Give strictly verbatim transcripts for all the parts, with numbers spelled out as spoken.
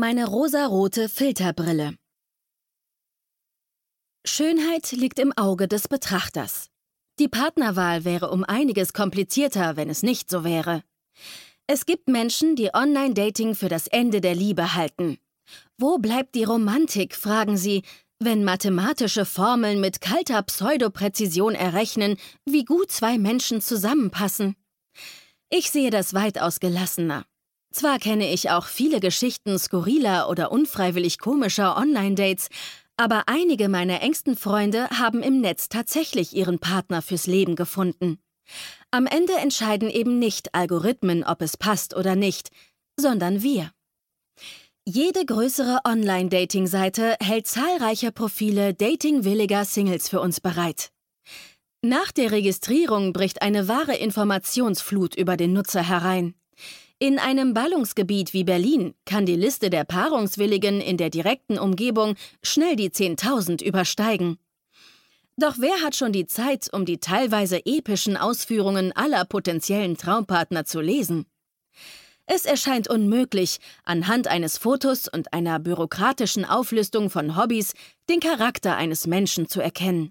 Meine rosarote Filterbrille. Schönheit liegt im Auge des Betrachters. Die Partnerwahl wäre um einiges komplizierter, wenn es nicht so wäre. Es gibt Menschen, die Online-Dating für das Ende der Liebe halten. Wo bleibt die Romantik, fragen sie, wenn mathematische Formeln mit kalter Pseudopräzision errechnen, wie gut zwei Menschen zusammenpassen? Ich sehe das weitaus gelassener. Zwar kenne ich auch viele Geschichten skurriler oder unfreiwillig komischer Online-Dates, aber einige meiner engsten Freunde haben im Netz tatsächlich ihren Partner fürs Leben gefunden. Am Ende entscheiden eben nicht Algorithmen, ob es passt oder nicht, sondern wir. Jede größere Online-Dating-Seite hält zahlreiche Profile datingwilliger Singles für uns bereit. Nach der Registrierung bricht eine wahre Informationsflut über den Nutzer herein. In einem Ballungsgebiet wie Berlin kann die Liste der Paarungswilligen in der direkten Umgebung schnell die zehntausend übersteigen. Doch wer hat schon die Zeit, um die teilweise epischen Ausführungen aller potenziellen Traumpartner zu lesen? Es erscheint unmöglich, anhand eines Fotos und einer bürokratischen Auflistung von Hobbys den Charakter eines Menschen zu erkennen.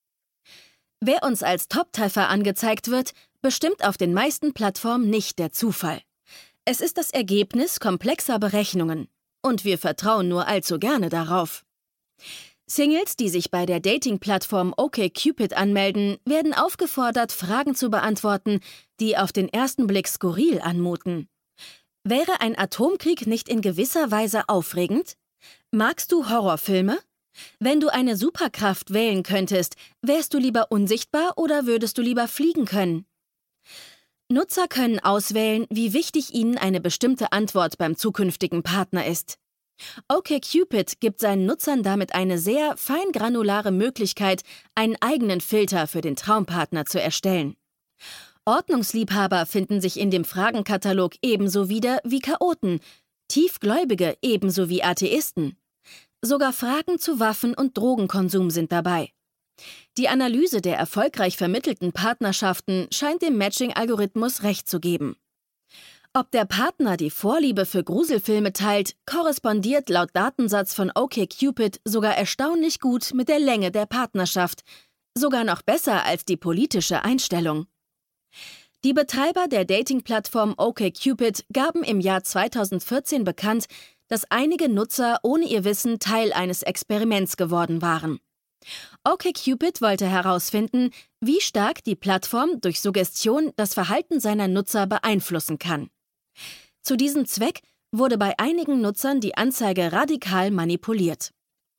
Wer uns als Top-Treffer angezeigt wird, bestimmt auf den meisten Plattformen nicht der Zufall. Es ist das Ergebnis komplexer Berechnungen. Und wir vertrauen nur allzu gerne darauf. Singles, die sich bei der Dating-Plattform OkCupid anmelden, werden aufgefordert, Fragen zu beantworten, die auf den ersten Blick skurril anmuten. Wäre ein Atomkrieg nicht in gewisser Weise aufregend? Magst du Horrorfilme? Wenn du eine Superkraft wählen könntest, wärst du lieber unsichtbar oder würdest du lieber fliegen können? Nutzer können auswählen, wie wichtig ihnen eine bestimmte Antwort beim zukünftigen Partner ist. OkCupid gibt seinen Nutzern damit eine sehr feingranulare Möglichkeit, einen eigenen Filter für den Traumpartner zu erstellen. Ordnungsliebhaber finden sich in dem Fragenkatalog ebenso wieder wie Chaoten, Tiefgläubige ebenso wie Atheisten. Sogar Fragen zu Waffen- und Drogenkonsum sind dabei. Die Analyse der erfolgreich vermittelten Partnerschaften scheint dem Matching-Algorithmus recht zu geben. Ob der Partner die Vorliebe für Gruselfilme teilt, korrespondiert laut Datensatz von OkCupid sogar erstaunlich gut mit der Länge der Partnerschaft, sogar noch besser als die politische Einstellung. Die Betreiber der Dating-Plattform OkCupid gaben im Jahr zweitausendvierzehn bekannt, dass einige Nutzer ohne ihr Wissen Teil eines Experiments geworden waren. OkCupid wollte herausfinden, wie stark die Plattform durch Suggestion das Verhalten seiner Nutzer beeinflussen kann. Zu diesem Zweck wurde bei einigen Nutzern die Anzeige radikal manipuliert.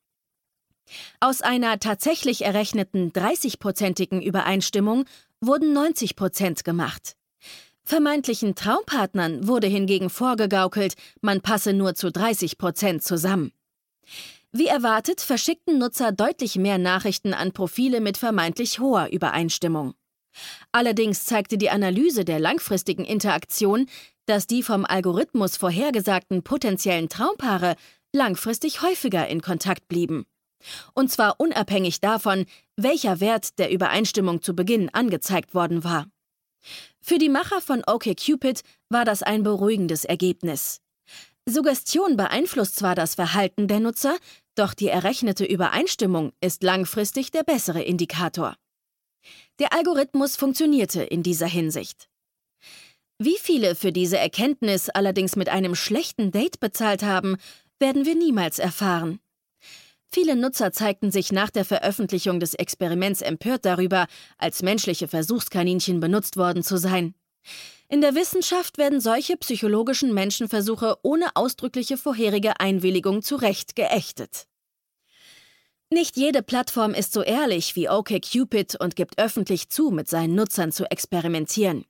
Aus einer tatsächlich errechneten dreißigprozentigen Übereinstimmung wurden neunzig Prozent gemacht. Vermeintlichen Traumpartnern wurde hingegen vorgegaukelt, man passe nur zu dreißig Prozent zusammen. Wie erwartet, verschickten Nutzer deutlich mehr Nachrichten an Profile mit vermeintlich hoher Übereinstimmung. Allerdings zeigte die Analyse der langfristigen Interaktion, dass die vom Algorithmus vorhergesagten potenziellen Traumpaare langfristig häufiger in Kontakt blieben. Und zwar unabhängig davon, welcher Wert der Übereinstimmung zu Beginn angezeigt worden war. Für die Macher von OkCupid war das ein beruhigendes Ergebnis. Suggestion beeinflusst zwar das Verhalten der Nutzer, doch die errechnete Übereinstimmung ist langfristig der bessere Indikator. Der Algorithmus funktionierte in dieser Hinsicht. Wie viele für diese Erkenntnis allerdings mit einem schlechten Date bezahlt haben, werden wir niemals erfahren. Viele Nutzer zeigten sich nach der Veröffentlichung des Experiments empört darüber, als menschliche Versuchskaninchen benutzt worden zu sein. In der Wissenschaft werden solche psychologischen Menschenversuche ohne ausdrückliche vorherige Einwilligung zu Recht geächtet. Nicht jede Plattform ist so ehrlich wie OkCupid und gibt öffentlich zu, mit seinen Nutzern zu experimentieren.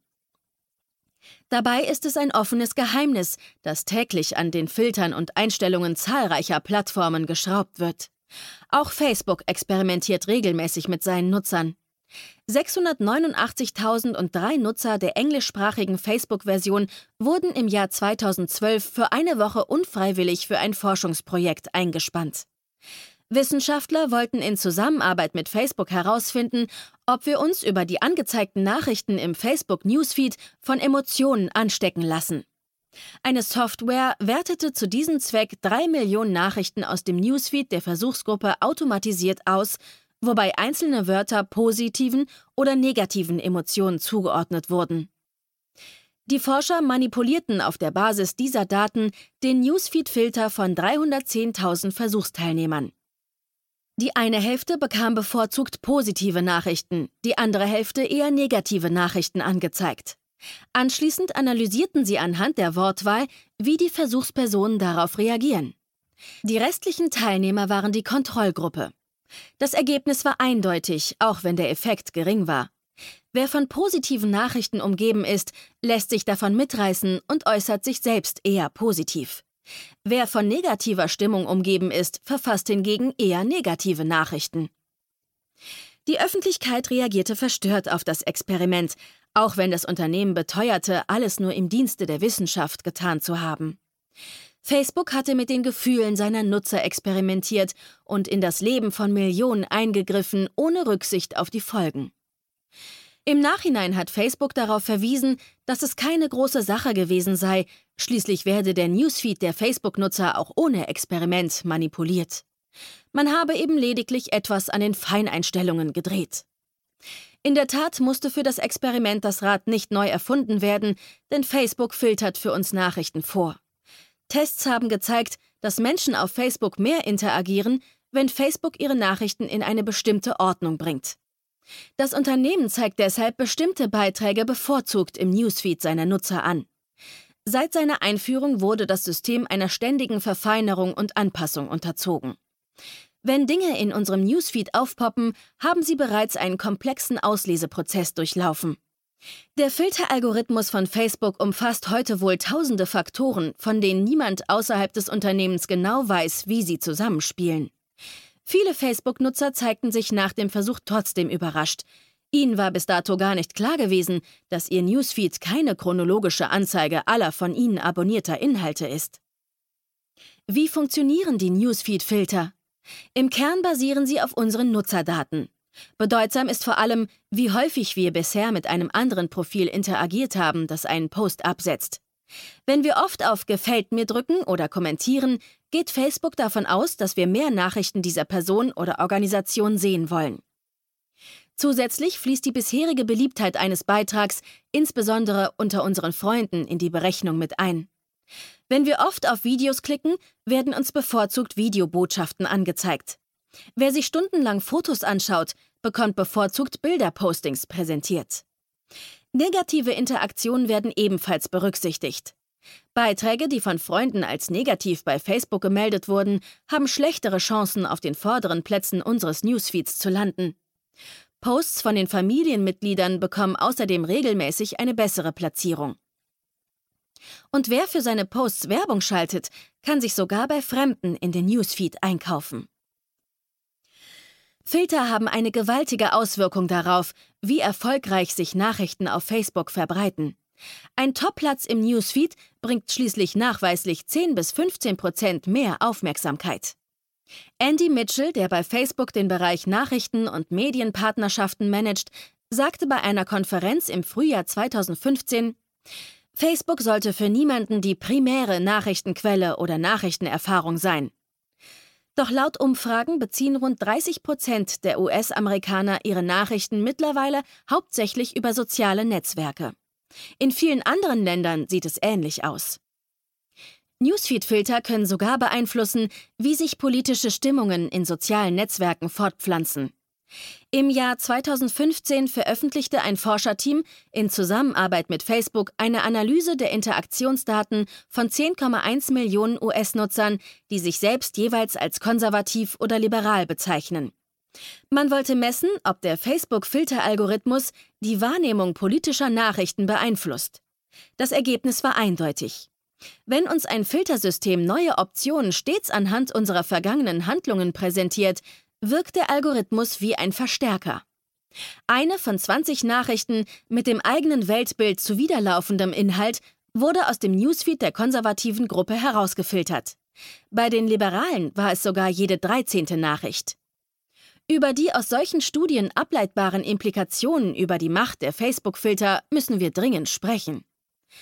Dabei ist es ein offenes Geheimnis, dass täglich an den Filtern und Einstellungen zahlreicher Plattformen geschraubt wird. Auch Facebook experimentiert regelmäßig mit seinen Nutzern. sechshundertneunundachtzigtausenddrei Nutzer der englischsprachigen Facebook-Version wurden im Jahr zweitausendzwölf für eine Woche unfreiwillig für ein Forschungsprojekt eingespannt. Wissenschaftler wollten in Zusammenarbeit mit Facebook herausfinden, ob wir uns über die angezeigten Nachrichten im Facebook-Newsfeed von Emotionen anstecken lassen. Eine Software wertete zu diesem Zweck drei Millionen Nachrichten aus dem Newsfeed der Versuchsgruppe automatisiert aus, wobei einzelne Wörter positiven oder negativen Emotionen zugeordnet wurden. Die Forscher manipulierten auf der Basis dieser Daten den Newsfeed-Filter von dreihundertzehntausend Versuchsteilnehmern. Die eine Hälfte bekam bevorzugt positive Nachrichten, die andere Hälfte eher negative Nachrichten angezeigt. Anschließend analysierten sie anhand der Wortwahl, wie die Versuchspersonen darauf reagieren. Die restlichen Teilnehmer waren die Kontrollgruppe. Das Ergebnis war eindeutig, auch wenn der Effekt gering war. Wer von positiven Nachrichten umgeben ist, lässt sich davon mitreißen und äußert sich selbst eher positiv. Wer von negativer Stimmung umgeben ist, verfasst hingegen eher negative Nachrichten. Die Öffentlichkeit reagierte verstört auf das Experiment, auch wenn das Unternehmen beteuerte, alles nur im Dienste der Wissenschaft getan zu haben. Facebook hatte mit den Gefühlen seiner Nutzer experimentiert und in das Leben von Millionen eingegriffen, ohne Rücksicht auf die Folgen. Im Nachhinein hat Facebook darauf verwiesen, dass es keine große Sache gewesen sei, schließlich werde der Newsfeed der Facebook-Nutzer auch ohne Experiment manipuliert. Man habe eben lediglich etwas an den Feineinstellungen gedreht. In der Tat musste für das Experiment das Rad nicht neu erfunden werden, denn Facebook filtert für uns Nachrichten vor. Tests haben gezeigt, dass Menschen auf Facebook mehr interagieren, wenn Facebook ihre Nachrichten in eine bestimmte Ordnung bringt. Das Unternehmen zeigt deshalb bestimmte Beiträge bevorzugt im Newsfeed seiner Nutzer an. Seit seiner Einführung wurde das System einer ständigen Verfeinerung und Anpassung unterzogen. Wenn Dinge in unserem Newsfeed aufpoppen, haben sie bereits einen komplexen Ausleseprozess durchlaufen. Der Filteralgorithmus von Facebook umfasst heute wohl tausende Faktoren, von denen niemand außerhalb des Unternehmens genau weiß, wie sie zusammenspielen. Viele Facebook-Nutzer zeigten sich nach dem Versuch trotzdem überrascht. Ihnen war bis dato gar nicht klar gewesen, dass ihr Newsfeed keine chronologische Anzeige aller von ihnen abonnierter Inhalte ist. Wie funktionieren die Newsfeed-Filter? Im Kern basieren sie auf unseren Nutzerdaten. Bedeutsam ist vor allem, wie häufig wir bisher mit einem anderen Profil interagiert haben, das einen Post absetzt. Wenn wir oft auf Gefällt mir drücken oder kommentieren, geht Facebook davon aus, dass wir mehr Nachrichten dieser Person oder Organisation sehen wollen. Zusätzlich fließt die bisherige Beliebtheit eines Beitrags insbesondere unter unseren Freunden in die Berechnung mit ein. Wenn wir oft auf Videos klicken, werden uns bevorzugt Videobotschaften angezeigt. Wer sich stundenlang Fotos anschaut, bekommt bevorzugt Bilderpostings präsentiert. Negative Interaktionen werden ebenfalls berücksichtigt. Beiträge, die von Freunden als negativ bei Facebook gemeldet wurden, haben schlechtere Chancen, auf den vorderen Plätzen unseres Newsfeeds zu landen. Posts von den Familienmitgliedern bekommen außerdem regelmäßig eine bessere Platzierung. Und wer für seine Posts Werbung schaltet, kann sich sogar bei Fremden in den Newsfeed einkaufen. Filter haben eine gewaltige Auswirkung darauf, wie erfolgreich sich Nachrichten auf Facebook verbreiten. Ein Topplatz im Newsfeed bringt schließlich nachweislich zehn bis fünfzehn Prozent mehr Aufmerksamkeit. Andy Mitchell, der bei Facebook den Bereich Nachrichten und Medienpartnerschaften managt, sagte bei einer Konferenz im Frühjahr zweitausendfünfzehn, Facebook sollte für niemanden die primäre Nachrichtenquelle oder Nachrichtenerfahrung sein. Doch laut Umfragen beziehen rund dreißig Prozent der U S-Amerikaner ihre Nachrichten mittlerweile hauptsächlich über soziale Netzwerke. In vielen anderen Ländern sieht es ähnlich aus. Newsfeed-Filter können sogar beeinflussen, wie sich politische Stimmungen in sozialen Netzwerken fortpflanzen. Im Jahr zweitausendfünfzehn veröffentlichte ein Forscherteam in Zusammenarbeit mit Facebook eine Analyse der Interaktionsdaten von zehn Komma eins Millionen U S-Nutzern, die sich selbst jeweils als konservativ oder liberal bezeichnen. Man wollte messen, ob der Facebook-Filteralgorithmus die Wahrnehmung politischer Nachrichten beeinflusst. Das Ergebnis war eindeutig. Wenn uns ein Filtersystem neue Optionen stets anhand unserer vergangenen Handlungen präsentiert, wirkt der Algorithmus wie ein Verstärker. Eine von zwanzig Nachrichten mit dem eigenen Weltbild zuwiderlaufendem Inhalt wurde aus dem Newsfeed der konservativen Gruppe herausgefiltert. Bei den Liberalen war es sogar jede dreizehnte Nachricht. Über die aus solchen Studien ableitbaren Implikationen über die Macht der Facebook-Filter müssen wir dringend sprechen.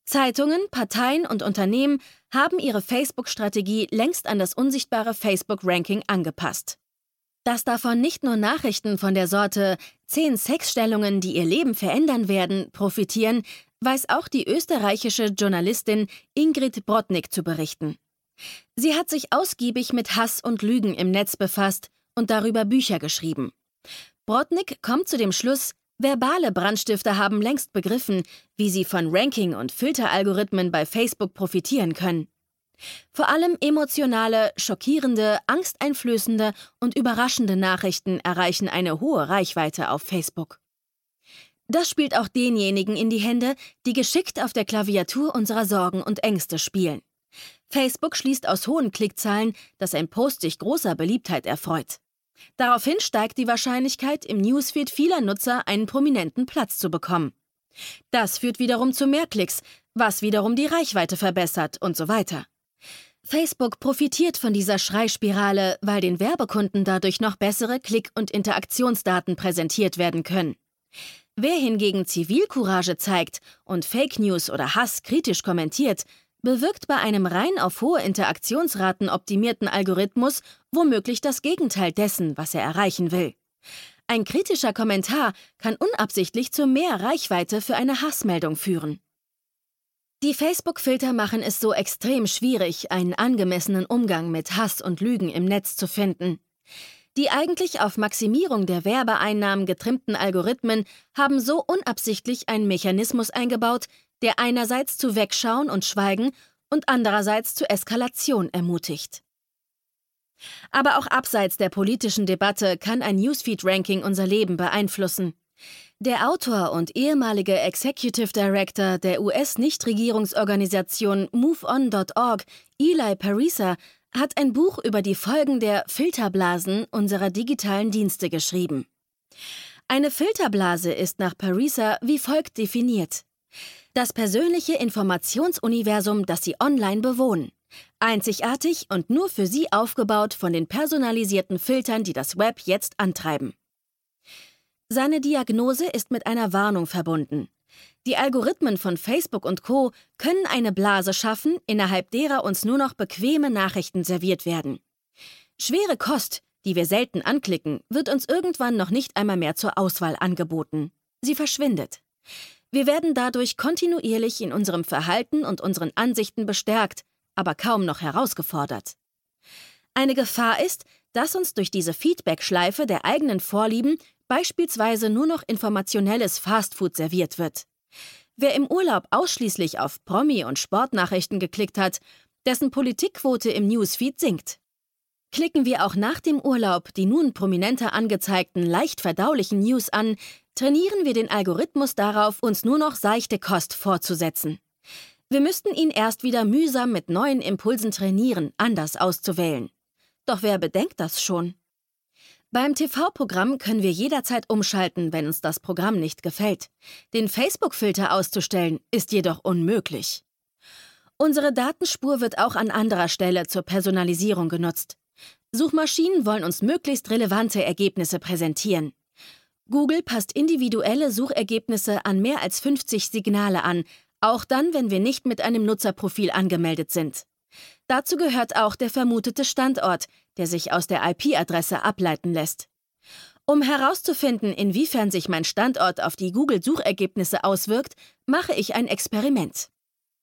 Zeitungen, Parteien und Unternehmen haben ihre Facebook-Strategie längst an das unsichtbare Facebook-Ranking angepasst. Dass davon nicht nur Nachrichten von der Sorte zehn Sexstellungen, die ihr Leben verändern werden, profitieren, weiß auch die österreichische Journalistin Ingrid Brodnik zu berichten. Sie hat sich ausgiebig mit Hass und Lügen im Netz befasst und darüber Bücher geschrieben. Brodnik kommt zu dem Schluss, verbale Brandstifter haben längst begriffen, wie sie von Ranking- und Filteralgorithmen bei Facebook profitieren können. Vor allem emotionale, schockierende, angsteinflößende und überraschende Nachrichten erreichen eine hohe Reichweite auf Facebook. Das spielt auch denjenigen in die Hände, die geschickt auf der Klaviatur unserer Sorgen und Ängste spielen. Facebook schließt aus hohen Klickzahlen, dass ein Post sich großer Beliebtheit erfreut. Daraufhin steigt die Wahrscheinlichkeit, im Newsfeed vieler Nutzer einen prominenten Platz zu bekommen. Das führt wiederum zu mehr Klicks, was wiederum die Reichweite verbessert und so weiter. Facebook profitiert von dieser Schreispirale, weil den Werbekunden dadurch noch bessere Klick- und Interaktionsdaten präsentiert werden können. Wer hingegen Zivilcourage zeigt und Fake News oder Hass kritisch kommentiert, bewirkt bei einem rein auf hohe Interaktionsraten optimierten Algorithmus womöglich das Gegenteil dessen, was er erreichen will. Ein kritischer Kommentar kann unabsichtlich zu mehr Reichweite für eine Hassmeldung führen. Die Facebook-Filter machen es so extrem schwierig, einen angemessenen Umgang mit Hass und Lügen im Netz zu finden. Die eigentlich auf Maximierung der Werbeeinnahmen getrimmten Algorithmen haben so unabsichtlich einen Mechanismus eingebaut, der einerseits zu Wegschauen und Schweigen und andererseits zu Eskalation ermutigt. Aber auch abseits der politischen Debatte kann ein Newsfeed-Ranking unser Leben beeinflussen. Der Autor und ehemalige Executive Director der U S-Nichtregierungsorganisation Move On Punkt org, Eli Parisa, hat ein Buch über die Folgen der Filterblasen unserer digitalen Dienste geschrieben. Eine Filterblase ist nach Parisa wie folgt definiert: Das persönliche Informationsuniversum, das Sie online bewohnen. Einzigartig und nur für Sie aufgebaut von den personalisierten Filtern, die das Web jetzt antreiben. Seine Diagnose ist mit einer Warnung verbunden. Die Algorithmen von Facebook und Co. können eine Blase schaffen, innerhalb derer uns nur noch bequeme Nachrichten serviert werden. Schwere Kost, die wir selten anklicken, wird uns irgendwann noch nicht einmal mehr zur Auswahl angeboten. Sie verschwindet. Wir werden dadurch kontinuierlich in unserem Verhalten und unseren Ansichten bestärkt, aber kaum noch herausgefordert. Eine Gefahr ist, dass uns durch diese Feedback-Schleife der eigenen Vorlieben beispielsweise nur noch informationelles Fastfood serviert wird. Wer im Urlaub ausschließlich auf Promi- und Sportnachrichten geklickt hat, dessen Politikquote im Newsfeed sinkt. Klicken wir auch nach dem Urlaub die nun prominenter angezeigten, leicht verdaulichen News an, trainieren wir den Algorithmus darauf, uns nur noch seichte Kost vorzusetzen. Wir müssten ihn erst wieder mühsam mit neuen Impulsen trainieren, anders auszuwählen. Doch wer bedenkt das schon? Beim T V-Programm können wir jederzeit umschalten, wenn uns das Programm nicht gefällt. Den Facebook-Filter auszustellen, ist jedoch unmöglich. Unsere Datenspur wird auch an anderer Stelle zur Personalisierung genutzt. Suchmaschinen wollen uns möglichst relevante Ergebnisse präsentieren. Google passt individuelle Suchergebnisse an mehr als fünfzig Signale an, auch dann, wenn wir nicht mit einem Nutzerprofil angemeldet sind. Dazu gehört auch der vermutete Standort, der sich aus der I P-Adresse ableiten lässt. Um herauszufinden, inwiefern sich mein Standort auf die Google-Suchergebnisse auswirkt, mache ich ein Experiment.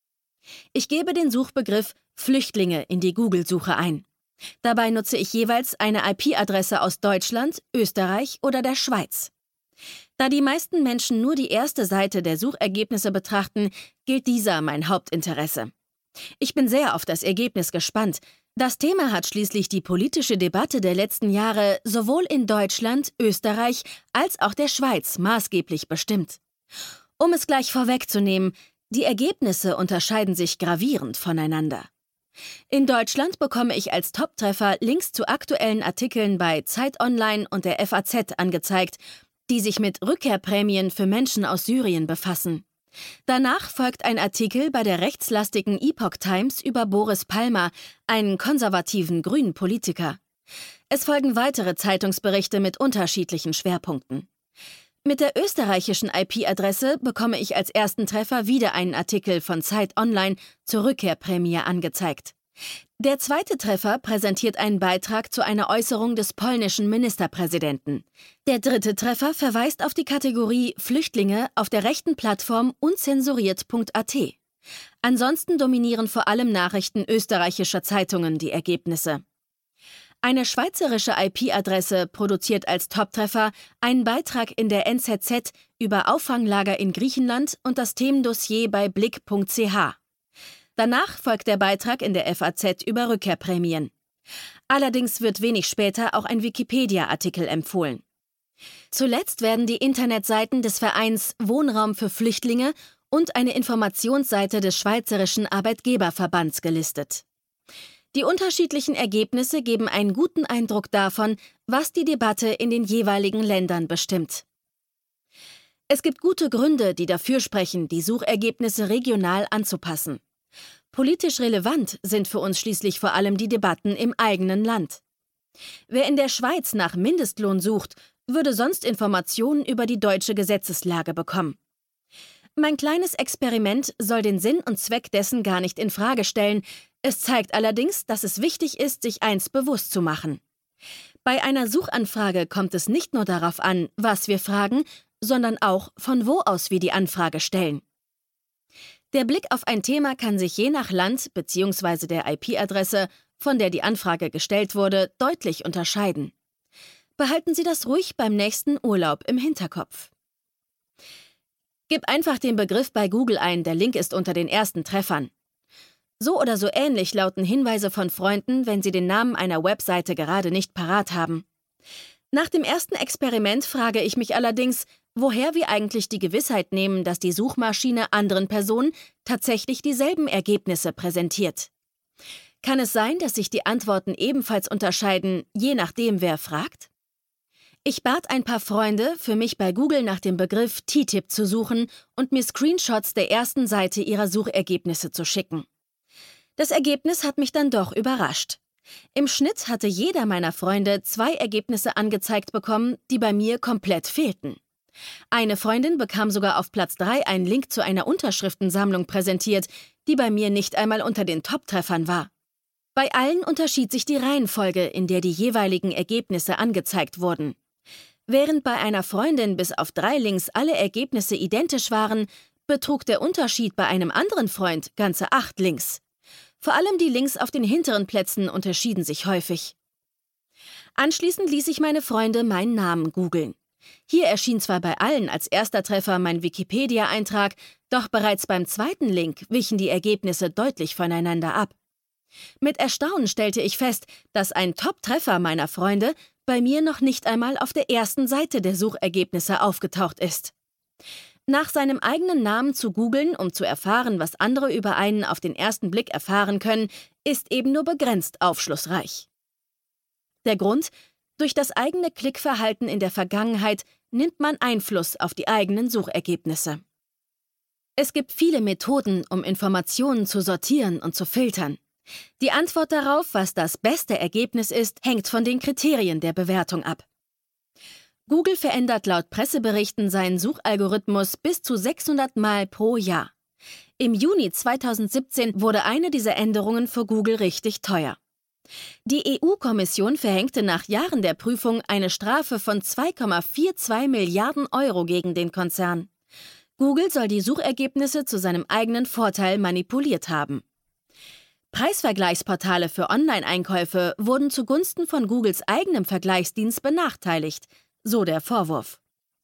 Ich gebe den Suchbegriff Flüchtlinge in die Google-Suche ein. Dabei nutze ich jeweils eine I P-Adresse aus Deutschland, Österreich oder der Schweiz. Da die meisten Menschen nur die erste Seite der Suchergebnisse betrachten, gilt dieser mein Hauptinteresse. Ich bin sehr auf das Ergebnis gespannt. Das Thema hat schließlich die politische Debatte der letzten Jahre sowohl in Deutschland, Österreich als auch der Schweiz maßgeblich bestimmt. Um es gleich vorwegzunehmen, die Ergebnisse unterscheiden sich gravierend voneinander. In Deutschland bekomme ich als Top-Treffer Links zu aktuellen Artikeln bei Zeit Online und der F A Z angezeigt, die sich mit Rückkehrprämien für Menschen aus Syrien befassen. Danach folgt ein Artikel bei der rechtslastigen Epoch Times über Boris Palmer, einen konservativen grünen Politiker. Es folgen weitere Zeitungsberichte mit unterschiedlichen Schwerpunkten. Mit der österreichischen I P-Adresse bekomme ich als ersten Treffer wieder einen Artikel von Zeit Online zur Rückkehrprämie angezeigt. Der zweite Treffer präsentiert einen Beitrag zu einer Äußerung des polnischen Ministerpräsidenten. Der dritte Treffer verweist auf die Kategorie Flüchtlinge auf der rechten Plattform unzensuriert punkt a t. Ansonsten dominieren vor allem Nachrichten österreichischer Zeitungen die Ergebnisse. Eine schweizerische I P-Adresse produziert als Top-Treffer einen Beitrag in der N Z Z über Auffanglager in Griechenland und das Themendossier bei blick punkt c h. Danach folgt der Beitrag in der F A Z über Rückkehrprämien. Allerdings wird wenig später auch ein Wikipedia-Artikel empfohlen. Zuletzt werden die Internetseiten des Vereins Wohnraum für Flüchtlinge und eine Informationsseite des Schweizerischen Arbeitgeberverbands gelistet. Die unterschiedlichen Ergebnisse geben einen guten Eindruck davon, was die Debatte in den jeweiligen Ländern bestimmt. Es gibt gute Gründe, die dafür sprechen, die Suchergebnisse regional anzupassen. Politisch relevant sind für uns schließlich vor allem die Debatten im eigenen Land. Wer in der Schweiz nach Mindestlohn sucht, würde sonst Informationen über die deutsche Gesetzeslage bekommen. Mein kleines Experiment soll den Sinn und Zweck dessen gar nicht in Frage stellen. Es zeigt allerdings, dass es wichtig ist, sich eins bewusst zu machen. Bei einer Suchanfrage kommt es nicht nur darauf an, was wir fragen, sondern auch, von wo aus wir die Anfrage stellen. Der Blick auf ein Thema kann sich je nach Land bzw. der I P-Adresse, von der die Anfrage gestellt wurde, deutlich unterscheiden. Behalten Sie das ruhig beim nächsten Urlaub im Hinterkopf. Gib einfach den Begriff bei Google ein, der Link ist unter den ersten Treffern. So oder so ähnlich lauten Hinweise von Freunden, wenn sie den Namen einer Webseite gerade nicht parat haben. Nach dem ersten Experiment frage ich mich allerdings, woher wir eigentlich die Gewissheit nehmen, dass die Suchmaschine anderen Personen tatsächlich dieselben Ergebnisse präsentiert. Kann es sein, dass sich die Antworten ebenfalls unterscheiden, je nachdem, wer fragt? Ich bat ein paar Freunde, für mich bei Google nach dem Begriff T T I P zu suchen und mir Screenshots der ersten Seite ihrer Suchergebnisse zu schicken. Das Ergebnis hat mich dann doch überrascht. Im Schnitt hatte jeder meiner Freunde zwei Ergebnisse angezeigt bekommen, die bei mir komplett fehlten. Eine Freundin bekam sogar auf Platz drei einen Link zu einer Unterschriftensammlung präsentiert, die bei mir nicht einmal unter den Top-Treffern war. Bei allen unterschied sich die Reihenfolge, in der die jeweiligen Ergebnisse angezeigt wurden. Während bei einer Freundin bis auf drei Links alle Ergebnisse identisch waren, betrug der Unterschied bei einem anderen Freund ganze acht Links. Vor allem die Links auf den hinteren Plätzen unterschieden sich häufig. Anschließend ließ ich meine Freunde meinen Namen googeln. Hier erschien zwar bei allen als erster Treffer mein Wikipedia-Eintrag, doch bereits beim zweiten Link wichen die Ergebnisse deutlich voneinander ab. Mit Erstaunen stellte ich fest, dass ein Top-Treffer meiner Freunde bei mir noch nicht einmal auf der ersten Seite der Suchergebnisse aufgetaucht ist. Nach seinem eigenen Namen zu googeln, um zu erfahren, was andere über einen auf den ersten Blick erfahren können, ist eben nur begrenzt aufschlussreich. Der Grund? Durch das eigene Klickverhalten in der Vergangenheit nimmt man Einfluss auf die eigenen Suchergebnisse. Es gibt viele Methoden, um Informationen zu sortieren und zu filtern. Die Antwort darauf, was das beste Ergebnis ist, hängt von den Kriterien der Bewertung ab. Google verändert laut Presseberichten seinen Suchalgorithmus bis zu sechshundert Mal pro Jahr. Im Juni zweitausendsiebzehn wurde eine dieser Änderungen für Google richtig teuer. Die E U-Kommission verhängte nach Jahren der Prüfung eine Strafe von zwei Komma zweiundvierzig Milliarden Euro gegen den Konzern. Google soll die Suchergebnisse zu seinem eigenen Vorteil manipuliert haben. Preisvergleichsportale für Online-Einkäufe wurden zugunsten von Googles eigenem Vergleichsdienst benachteiligt, so der Vorwurf.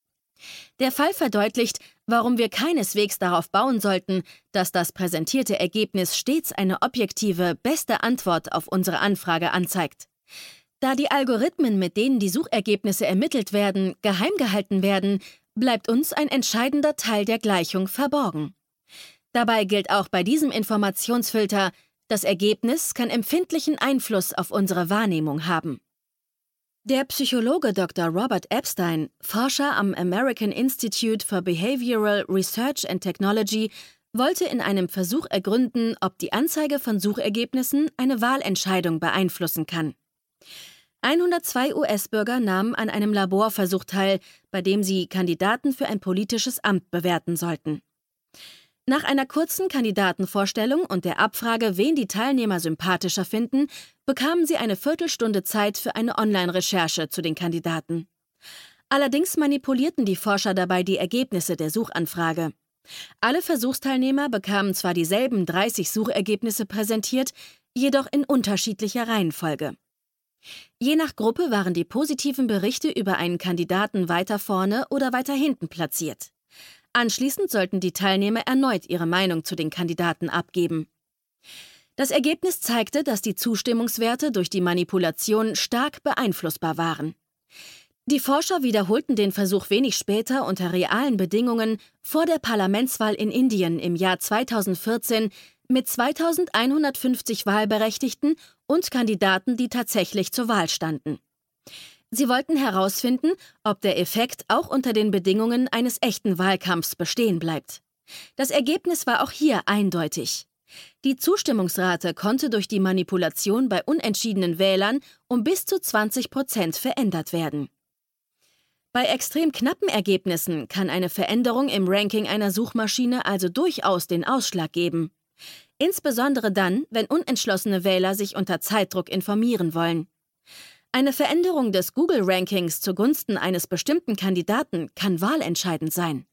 Der Fall verdeutlicht, warum wir keineswegs darauf bauen sollten, dass das präsentierte Ergebnis stets eine objektive, beste Antwort auf unsere Anfrage anzeigt. Da die Algorithmen, mit denen die Suchergebnisse ermittelt werden, geheim gehalten werden, bleibt uns ein entscheidender Teil der Gleichung verborgen. Dabei gilt auch bei diesem Informationsfilter, das Ergebnis kann empfindlichen Einfluss auf unsere Wahrnehmung haben. Der Psychologe Doktor Robert Epstein, Forscher am American Institute for Behavioral Research and Technology, wollte in einem Versuch ergründen, ob die Anzeige von Suchergebnissen eine Wahlentscheidung beeinflussen kann. hundertzwei U S-Bürger nahmen an einem Laborversuch teil, bei dem sie Kandidaten für ein politisches Amt bewerten sollten. Nach einer kurzen Kandidatenvorstellung und der Abfrage, wen die Teilnehmer sympathischer finden, bekamen sie eine Viertelstunde Zeit für eine Online-Recherche zu den Kandidaten. Allerdings manipulierten die Forscher dabei die Ergebnisse der Suchanfrage. Alle Versuchsteilnehmer bekamen zwar dieselben dreißig Suchergebnisse präsentiert, jedoch in unterschiedlicher Reihenfolge. Je nach Gruppe waren die positiven Berichte über einen Kandidaten weiter vorne oder weiter hinten platziert. Anschließend sollten die Teilnehmer erneut ihre Meinung zu den Kandidaten abgeben. Das Ergebnis zeigte, dass die Zustimmungswerte durch die Manipulation stark beeinflussbar waren. Die Forscher wiederholten den Versuch wenig später unter realen Bedingungen vor der Parlamentswahl in Indien im Jahr zweitausendvierzehn mit zweitausendeinhundertfünfzig Wahlberechtigten und Kandidaten, die tatsächlich zur Wahl standen. Sie wollten herausfinden, ob der Effekt auch unter den Bedingungen eines echten Wahlkampfs bestehen bleibt. Das Ergebnis war auch hier eindeutig. Die Zustimmungsrate konnte durch die Manipulation bei unentschiedenen Wählern um bis zu zwanzig Prozent verändert werden. Bei extrem knappen Ergebnissen kann eine Veränderung im Ranking einer Suchmaschine also durchaus den Ausschlag geben. Insbesondere dann, wenn unentschlossene Wähler sich unter Zeitdruck informieren wollen. Eine Veränderung des Google-Rankings zugunsten eines bestimmten Kandidaten kann wahlentscheidend sein.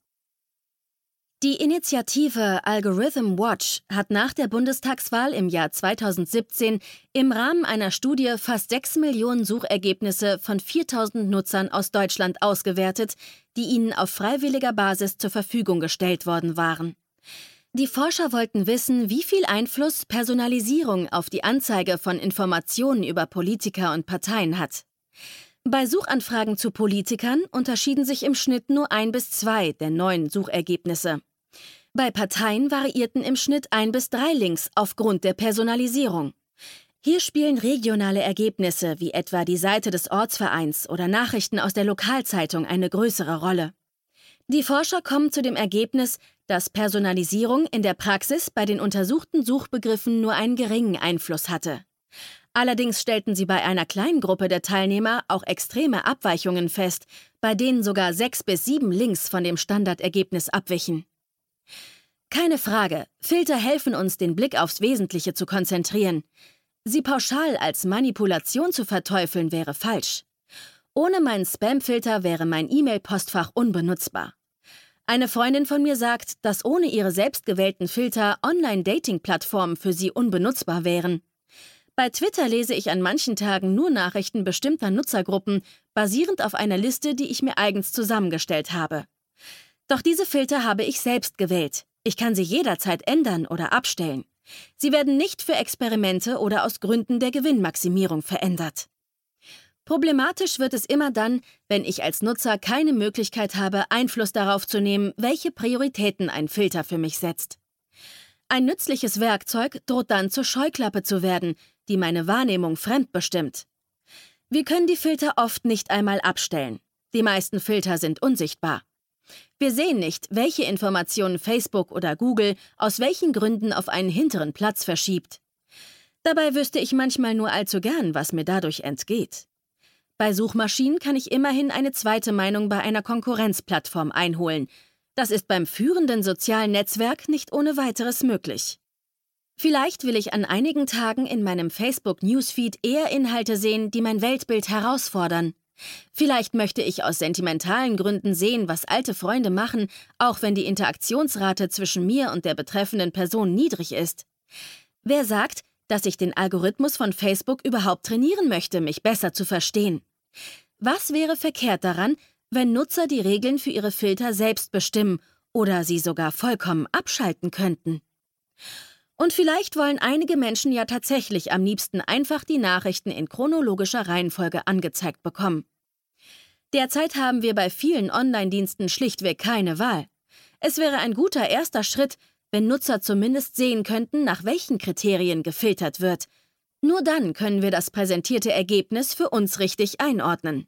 Die Initiative Algorithm Watch hat nach der Bundestagswahl im Jahr zweitausendsiebzehn im Rahmen einer Studie fast sechs Millionen Suchergebnisse von viertausend Nutzern aus Deutschland ausgewertet, die ihnen auf freiwilliger Basis zur Verfügung gestellt worden waren. Die Forscher wollten wissen, wie viel Einfluss Personalisierung auf die Anzeige von Informationen über Politiker und Parteien hat. Bei Suchanfragen zu Politikern unterschieden sich im Schnitt nur ein bis zwei der neuen Suchergebnisse. Bei Parteien variierten im Schnitt ein bis drei Links aufgrund der Personalisierung. Hier spielen regionale Ergebnisse wie etwa die Seite des Ortsvereins oder Nachrichten aus der Lokalzeitung eine größere Rolle. Die Forscher kommen zu dem Ergebnis, dass Personalisierung in der Praxis bei den untersuchten Suchbegriffen nur einen geringen Einfluss hatte. Allerdings stellten sie bei einer kleinen Gruppe der Teilnehmer auch extreme Abweichungen fest, bei denen sogar sechs bis sieben Links von dem Standardergebnis abwichen. Keine Frage, Filter helfen uns, den Blick aufs Wesentliche zu konzentrieren. Sie pauschal als Manipulation zu verteufeln, wäre falsch. Ohne meinen Spam-Filter wäre mein E-Mail-Postfach unbenutzbar. Eine Freundin von mir sagt, dass ohne ihre selbstgewählten Filter Online-Dating-Plattformen für sie unbenutzbar wären. Bei Twitter lese ich an manchen Tagen nur Nachrichten bestimmter Nutzergruppen, basierend auf einer Liste, die ich mir eigens zusammengestellt habe. Doch diese Filter habe ich selbst gewählt. Ich kann sie jederzeit ändern oder abstellen. Sie werden nicht für Experimente oder aus Gründen der Gewinnmaximierung verändert. Problematisch wird es immer dann, wenn ich als Nutzer keine Möglichkeit habe, Einfluss darauf zu nehmen, welche Prioritäten ein Filter für mich setzt. Ein nützliches Werkzeug droht dann zur Scheuklappe zu werden, die meine Wahrnehmung fremdbestimmt. Wir können die Filter oft nicht einmal abstellen. Die meisten Filter sind unsichtbar. Wir sehen nicht, welche Informationen Facebook oder Google aus welchen Gründen auf einen hinteren Platz verschiebt. Dabei wüsste ich manchmal nur allzu gern, was mir dadurch entgeht. Bei Suchmaschinen kann ich immerhin eine zweite Meinung bei einer Konkurrenzplattform einholen. Das ist beim führenden sozialen Netzwerk nicht ohne weiteres möglich. Vielleicht will ich an einigen Tagen in meinem Facebook-Newsfeed eher Inhalte sehen, die mein Weltbild herausfordern. Vielleicht möchte ich aus sentimentalen Gründen sehen, was alte Freunde machen, auch wenn die Interaktionsrate zwischen mir und der betreffenden Person niedrig ist. Wer sagt, dass ich den Algorithmus von Facebook überhaupt trainieren möchte, mich besser zu verstehen? Was wäre verkehrt daran, wenn Nutzer die Regeln für ihre Filter selbst bestimmen oder sie sogar vollkommen abschalten könnten? Und vielleicht wollen einige Menschen ja tatsächlich am liebsten einfach die Nachrichten in chronologischer Reihenfolge angezeigt bekommen. Derzeit haben wir bei vielen Online-Diensten schlichtweg keine Wahl. Es wäre ein guter erster Schritt, wenn Nutzer zumindest sehen könnten, nach welchen Kriterien gefiltert wird. Nur dann können wir das präsentierte Ergebnis für uns richtig einordnen.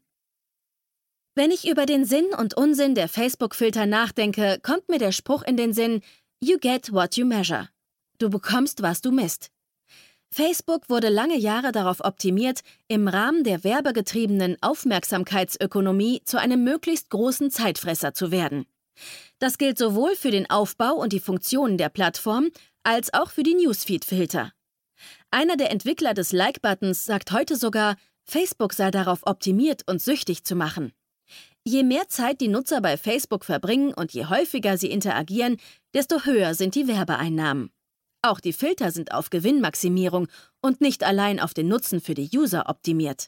Wenn ich über den Sinn und Unsinn der Facebook-Filter nachdenke, kommt mir der Spruch in den Sinn: You get what you measure. Du bekommst, was du misst. Facebook wurde lange Jahre darauf optimiert, im Rahmen der werbegetriebenen Aufmerksamkeitsökonomie zu einem möglichst großen Zeitfresser zu werden. Das gilt sowohl für den Aufbau und die Funktionen der Plattform, als auch für die Newsfeed-Filter. Einer der Entwickler des Like-Buttons sagt heute sogar, Facebook sei darauf optimiert, uns süchtig zu machen. Je mehr Zeit die Nutzer bei Facebook verbringen und je häufiger sie interagieren, desto höher sind die Werbeeinnahmen. Auch die Filter sind auf Gewinnmaximierung und nicht allein auf den Nutzen für die User optimiert.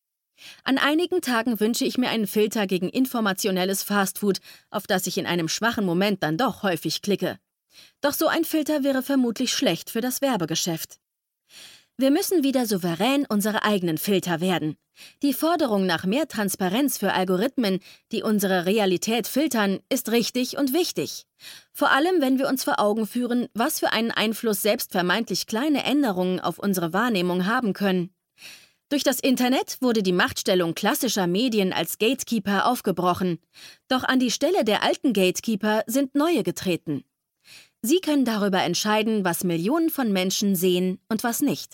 An einigen Tagen wünsche ich mir einen Filter gegen informationelles Fastfood, auf das ich in einem schwachen Moment dann doch häufig klicke. Doch so ein Filter wäre vermutlich schlecht für das Werbegeschäft. Wir müssen wieder souverän unsere eigenen Filter werden. Die Forderung nach mehr Transparenz für Algorithmen, die unsere Realität filtern, ist richtig und wichtig. Vor allem, wenn wir uns vor Augen führen, was für einen Einfluss selbst vermeintlich kleine Änderungen auf unsere Wahrnehmung haben können. Durch das Internet wurde die Machtstellung klassischer Medien als Gatekeeper aufgebrochen. Doch an die Stelle der alten Gatekeeper sind neue getreten. Sie können darüber entscheiden, was Millionen von Menschen sehen und was nicht.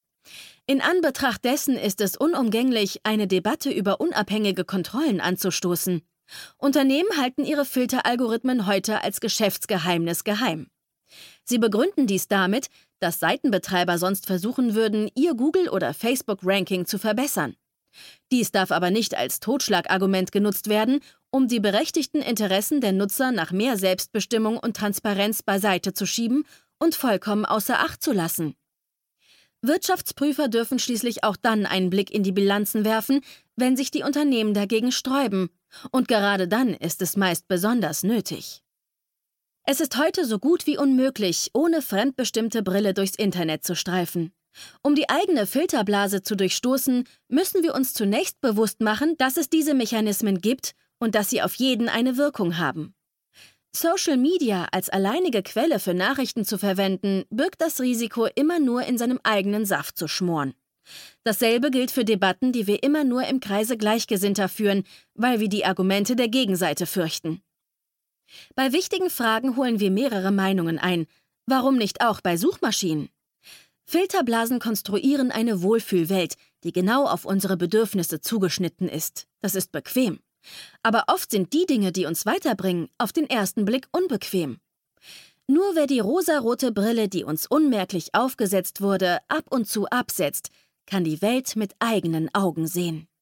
In Anbetracht dessen ist es unumgänglich, eine Debatte über unabhängige Kontrollen anzustoßen. Unternehmen halten ihre Filteralgorithmen heute als Geschäftsgeheimnis geheim. Sie begründen dies damit, dass Seitenbetreiber sonst versuchen würden, ihr Google- oder Facebook-Ranking zu verbessern. Dies darf aber nicht als Totschlagargument genutzt werden, um die berechtigten Interessen der Nutzer nach mehr Selbstbestimmung und Transparenz beiseite zu schieben und vollkommen außer Acht zu lassen. Wirtschaftsprüfer dürfen schließlich auch dann einen Blick in die Bilanzen werfen, wenn sich die Unternehmen dagegen sträuben. Und gerade dann ist es meist besonders nötig. Es ist heute so gut wie unmöglich, ohne fremdbestimmte Brille durchs Internet zu streifen. Um die eigene Filterblase zu durchstoßen, müssen wir uns zunächst bewusst machen, dass es diese Mechanismen gibt und dass sie auf jeden eine Wirkung haben. Social Media als alleinige Quelle für Nachrichten zu verwenden, birgt das Risiko, immer nur in seinem eigenen Saft zu schmoren. Dasselbe gilt für Debatten, die wir immer nur im Kreise Gleichgesinnter führen, weil wir die Argumente der Gegenseite fürchten. Bei wichtigen Fragen holen wir mehrere Meinungen ein. Warum nicht auch bei Suchmaschinen? Filterblasen konstruieren eine Wohlfühlwelt, die genau auf unsere Bedürfnisse zugeschnitten ist. Das ist bequem. Aber oft sind die Dinge, die uns weiterbringen, auf den ersten Blick unbequem. Nur wer die rosarote Brille, die uns unmerklich aufgesetzt wurde, ab und zu absetzt, kann die Welt mit eigenen Augen sehen.